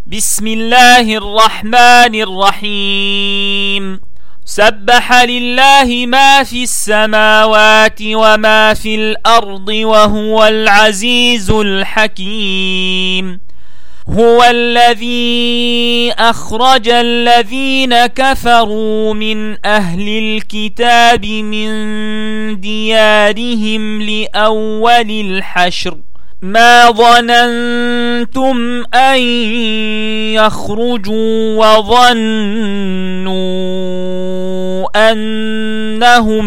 بسم الله الرحمن الرحيم. سبح لله ما في السماوات وما في الأرض وهو العزيز الحكيم. هو الذي أخرج الذين كفروا من أهل الكتاب من ديارهم لأول الحشر ما ظننتم أن يخرجوا وظنوا أنهم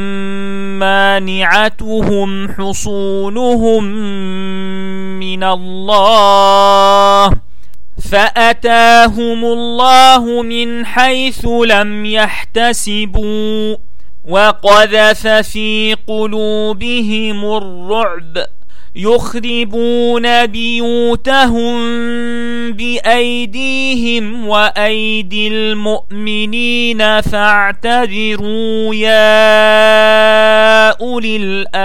مانعتهم حصونهم من الله فأتاهم الله من حيث لم يحتسبوا وقذف في قلوبهم الرعب يخربون بيوتهم بأيديهم وأيدي المؤمنين فاعتبروا يا أولي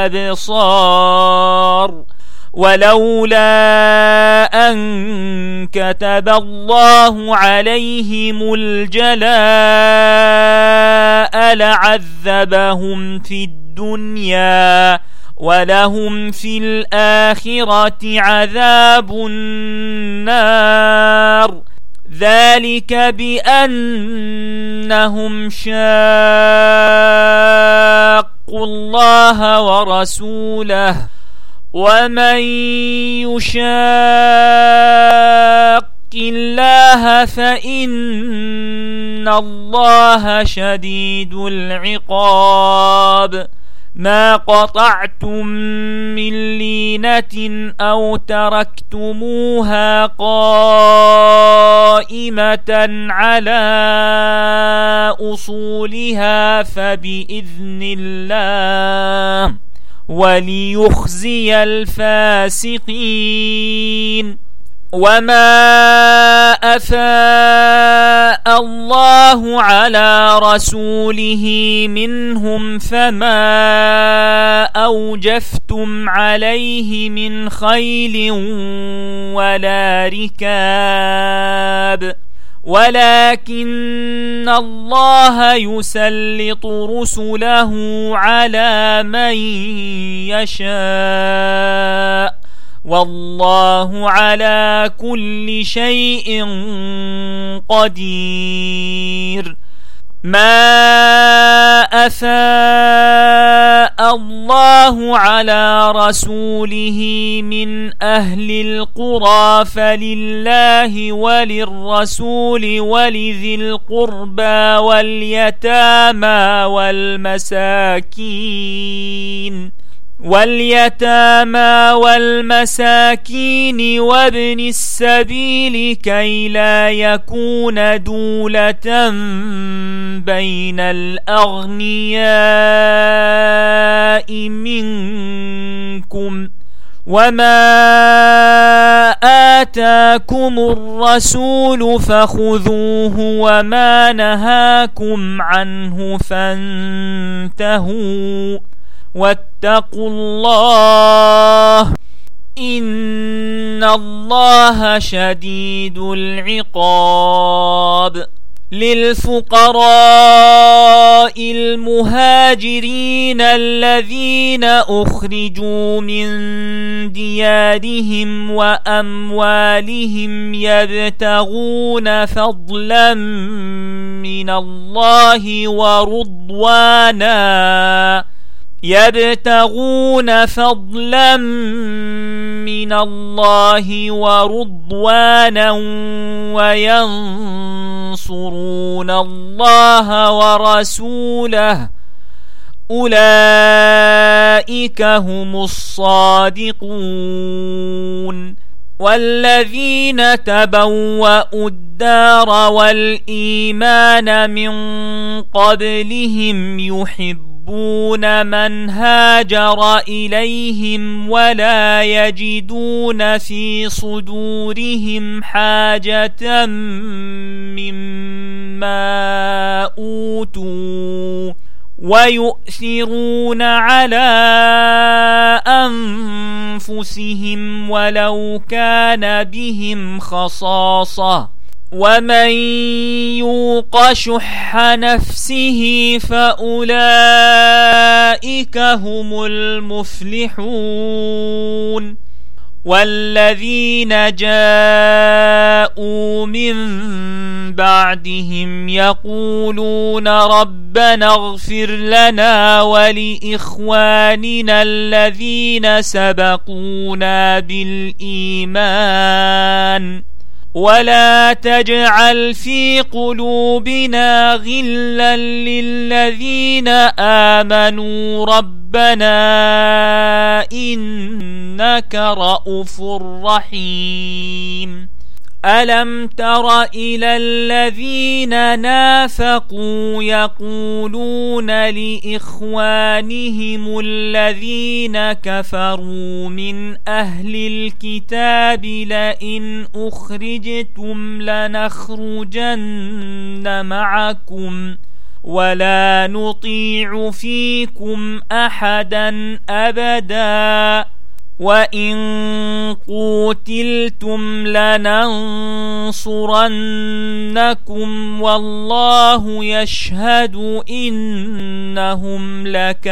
الأبصار. ولولا أن كتب الله عليهم الجلاء لعذبهم في الدنيا ولهم في الآخرة عذاب النار. ذلك بأنهم شاقوا الله ورسوله ومن يشاق الله فإن الله شديد العقاب. ما قطعتم من لينة أو تركتموها قائمة على أصولها فبإذن الله وليخزي الفاسقين. وما أفاء الله على رسوله منهم فما أوجفتم عليه من خيل ولا ركاب ولكن الله يسلط رسله على من يشاء والله على كل شيء قدير. ما أفاء الله على رسوله من أهل القرى فلله وللرسول ولذي القربى واليتامى والمساكين وابن السبيل كي لا يكون دولة بين الأغنياء منكم. وما آتاكم الرسول فخذوه وما نهاكم عنه فانتهوا واتقوا الله إن الله شديد العقاب. للفقراء المهاجرين الذين أخرجوا من ديارهم وأموالهم يبتغون فضلا من الله ورضوانا وينصرون الله ورسوله أولئك هم الصادقون. والذين تبوأوا الدار والإيمان من قبلهم يحبون من هاجر إليهم ولا يجدون في صدورهم حاجة مما أوتوا ويؤثرون على أنفسهم ولو كان بهم خصاصة ومن يوق شح نفسه فأولئك هم المفلحون والذين جاءوا من بعدهم يقولون ربنا اغفر لنا ولإخواننا الذين سبقونا بالإيمان ولا تجعل في قلوبنا غلا للذين آمنوا ربنا إنك رؤوف رحيم ألم تر إلى الذين نافقوا يقولون لإخوانهم الذين كفروا من أهل الكتاب لئن أخرجتم لنخرجن معكم ولا نطيع فيكم أحدا أبدا وإن قوتلتم لننصرنكم والله يشهد إنهم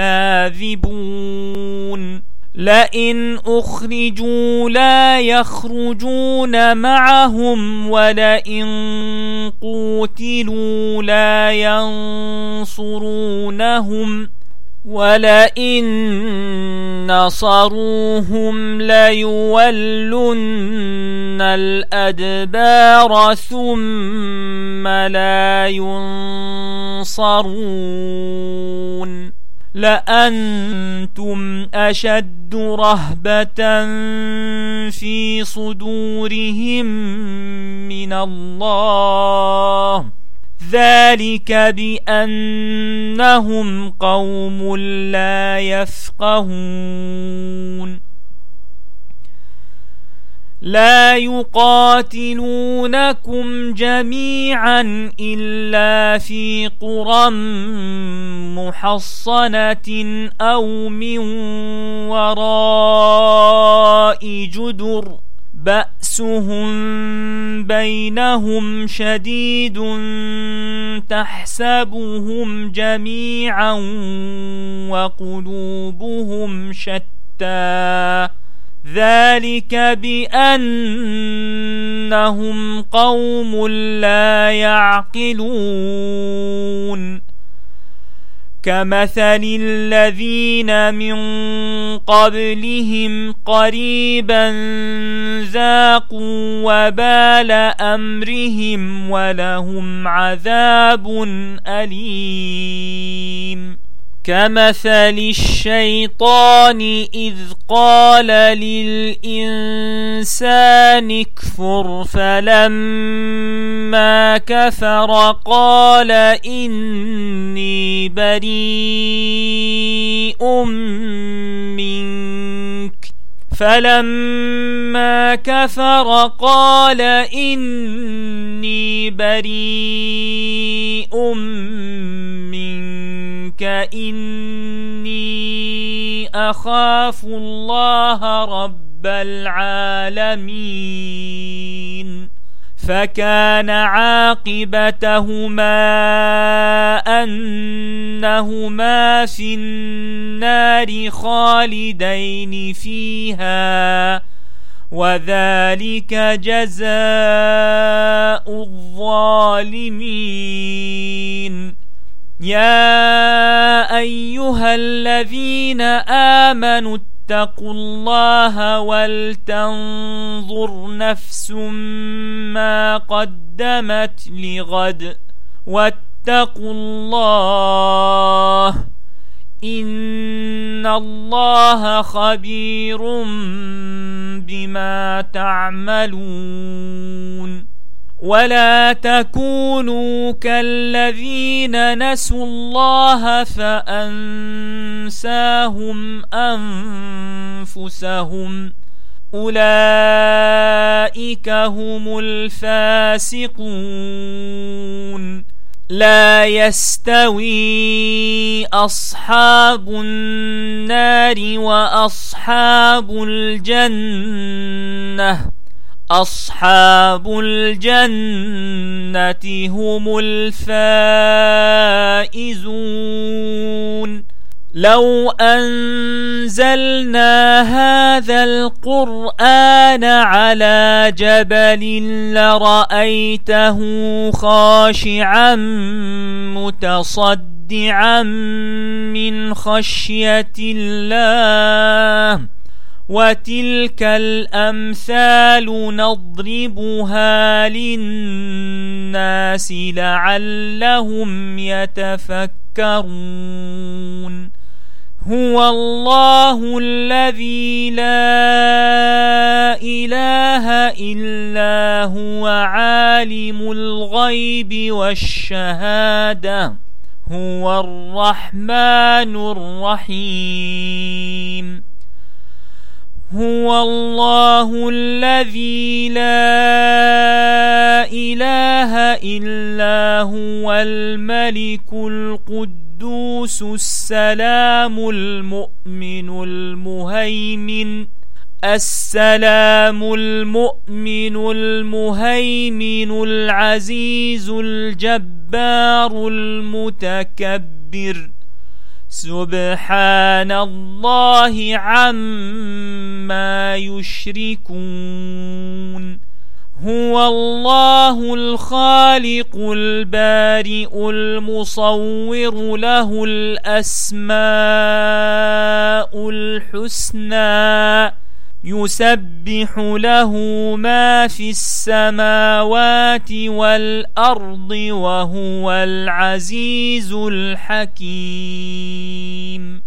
لكاذبون لئن أخرجوا لا يخرجون معهم ولئن قوتلوا لا ينصرونهم ولئن نصروهم ليولن الأدبار ثم لا ينصرون لأنتم أشد رهبة في صدورهم من الله ذلك بأنهم قوم لا يفقهون لا يقاتلونكم جميعا إلا في قرى محصنة أو من وراء جدر بأسهم بينهم شديد تحسبهم جميعا وقلوبهم شتى ذلك بأنهم قوم لا يعقلون كمثل الذين من قبلهم قريبا ذاقوا وبال أمرهم ولهم عذاب أليم كمثل الشيطان إذ قال للإنسان اكفر فلما كفر قال إني بريء منك فلما كفر قال إني بريء منك إني أخاف الله رب العالمين فكان عاقبتهما أنهما في النار خالدين فيها وذلك جزاء الظالمين يا أيها الذين آمنوا اتقوا الله ولتنظر نفس ما قدمت لغد واتقوا الله إن الله خبير بما تعملون ولا تكونوا كالذين نسوا الله فأنساهم أنفسهم أولئك هم الفاسقون لا يستوي أصحاب النار وأصحاب الجنة أصحاب الجنة هم الفائزون لو أنزلنا هذا القرآن على جبل لرأيته خاشعا متصدعا من خشية الله وتلك الأمثال نضربها للناس لعلهم يتفكرون هو الله الذي لا إله إلا هو عالم الغيب والشهادة هو الرحمن الرحيم هو الله الذي لا إله إلا هو الملك القدوس السلام المؤمن المهيمن العزيز الجبار المتكبر سبحان الله عما يشركون هو الله الخالق البارئ المصور له الأسماء الحسنى يسبح له ما في السماوات والأرض وهو العزيز الحكيم